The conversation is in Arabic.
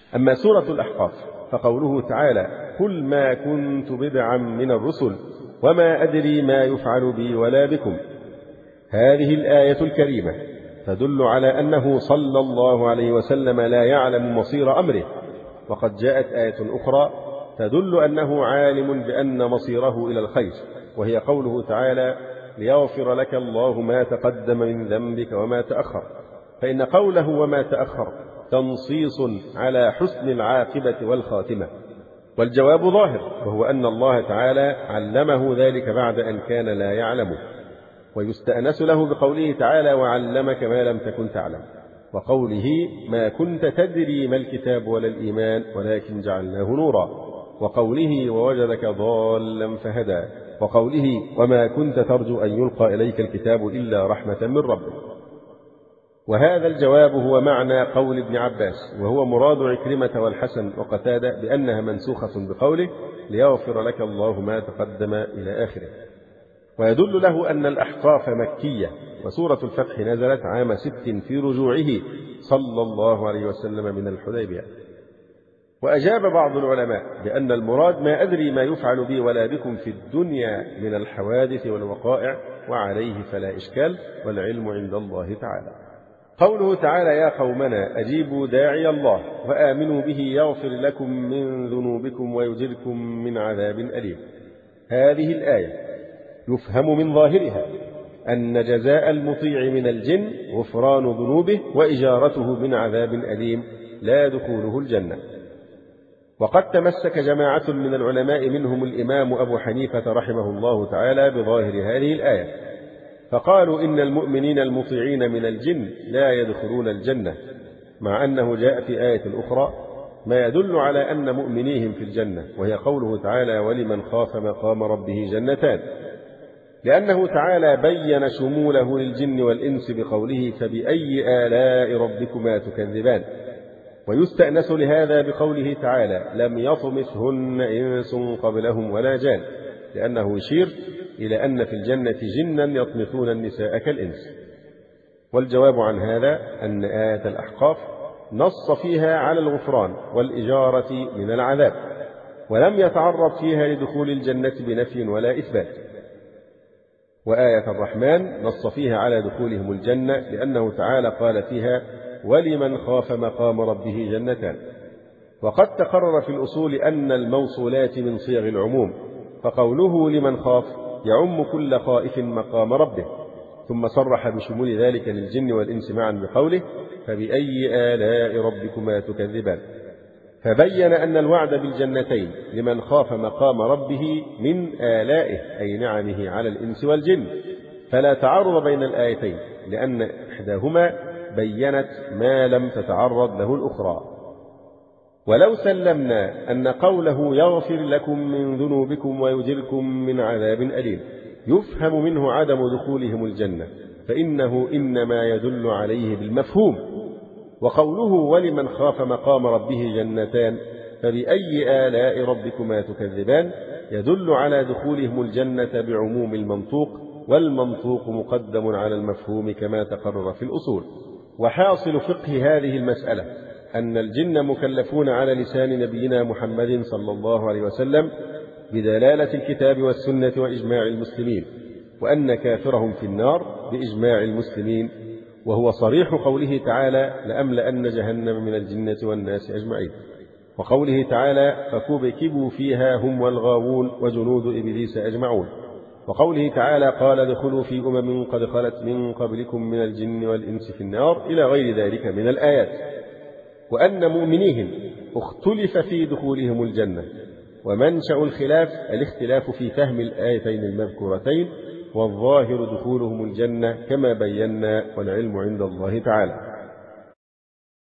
أما سورة الأحقاف فقوله تعالى: قل ما كنت بدعا من الرسل وما أدري ما يفعل بي ولا بكم. هذه الآية الكريمة تدل على أنه صلى الله عليه وسلم لا يعلم مصير أمره، وقد جاءت آية أخرى تدل أنه عالم بأن مصيره إلى الخير، وهي قوله تعالى: ليغفر لك الله ما تقدم من ذنبك وما تأخر. فإن قوله وما تأخر تنصيص على حسن العاقبة والخاتمة، والجواب ظاهر، وهو أن الله تعالى علمه ذلك بعد أن كان لا يعلمه. ويستأنس له بقوله تعالى: وعلمك ما لم تكن تعلم، وقوله: ما كنت تدري ما الكتاب ولا الإيمان ولكن جعلناه نورا، وقوله: ووجدك ضالا فهدى، وقوله: وما كنت ترجو أن يلقى إليك الكتاب إلا رحمة من ربك. وهذا الجواب هو معنى قول ابن عباس، وهو مراد عكرمة والحسن وقتادة بأنها منسوخة بقوله: ليغفر لك الله ما تقدم إلى آخره. ويدل له أن الأحقاف مكية، وسورة الفتح نزلت عام 6 في رجوعه صلى الله عليه وسلم من الحديبية. وأجاب بعض العلماء بأن المراد ما أدري ما يفعل بي ولا بكم في الدنيا من الحوادث والوقائع، وعليه فلا إشكال، والعلم عند الله تعالى. قوله تعالى: يا قومنا أجيبوا داعي الله وآمنوا به يغفر لكم من ذنوبكم ويجركم من عذاب أليم. هذه الآية يفهم من ظاهرها أن جزاء المطيع من الجن غفران ذنوبه وإجارته من عذاب أليم لا دخوله الجنة. وقد تمسك جماعة من العلماء منهم الإمام أبو حنيفة رحمه الله تعالى بظاهر هذه الآية، فقالوا إن المؤمنين المطيعين من الجن لا يدخلون الجنة، مع أنه جاء في آية أخرى ما يدل على أن مؤمنيهم في الجنة، وهي قوله تعالى: ولمن خاف مقام ربه جنتان، لأنه تعالى بين شموله للجن والإنس بقوله: فبأي آلاء ربكما تكذبان. ويستأنس لهذا بقوله تعالى: لم يطمثهن إنس قبلهم ولا جان، لأنه يشير إلى أن في الجنة جنا يطمثون النساء كالإنس. والجواب عن هذا أن آية الأحقاف نص فيها على الغفران والإجارة من العذاب، ولم يتعرض فيها لدخول الجنة بنفي ولا إثبات. وآية الرحمن نص فيها على دخولهم الجنة، لأنه تعالى قال فيها: ولمن خاف مقام ربه جنتان. وقد تقرر في الأصول أن الموصولات من صيغ العموم، فقوله لمن خاف يعم كل خائف مقام ربه، ثم صرح بشمول ذلك للجن والإنس معا بقوله: فبأي آلاء ربكما تكذبان، فبين أن الوعد بالجنتين لمن خاف مقام ربه من آلائه أي نعمه على الإنس والجن، فلا تعارض بين الآيتين، لأن إحداهما بينت ما لم تتعرض له الأخرى. ولو سلمنا أن قوله يغفر لكم من ذنوبكم ويجركم من عذاب أليم يفهم منه عدم دخولهم الجنة، فإنه إنما يدل عليه بالمفهوم. وقوله ولمن خاف مقام ربه جنتان فبأي آلاء ربكما تكذبان يدل على دخولهم الجنة بعموم المنطوق، والمنطوق مقدم على المفهوم كما تقرر في الأصول. وحاصل فقه هذه المسألة أن الجن مكلفون على لسان نبينا محمد صلى الله عليه وسلم بدلالة الكتاب والسنة وإجماع المسلمين، وأن كافرهم في النار بإجماع المسلمين، وهو صريح قوله تعالى: لأملأن جهنم من الجنة والناس أجمعين، وقوله تعالى: فكبكبوا فيها هم والغاوون وجنود إبليس أجمعون، وقوله تعالى: قال ادخلوا في أمم قد خلت من قبلكم من الجن والإنس في النار، إلى غير ذلك من الآيات. وأن مؤمنيهم اختلف في دخولهم الجنة، ومنشأ الخلاف الاختلاف في فهم الآيتين المذكورتين، والظاهر دخولهم الجنة كما بينا، والعلم عند الله تعالى.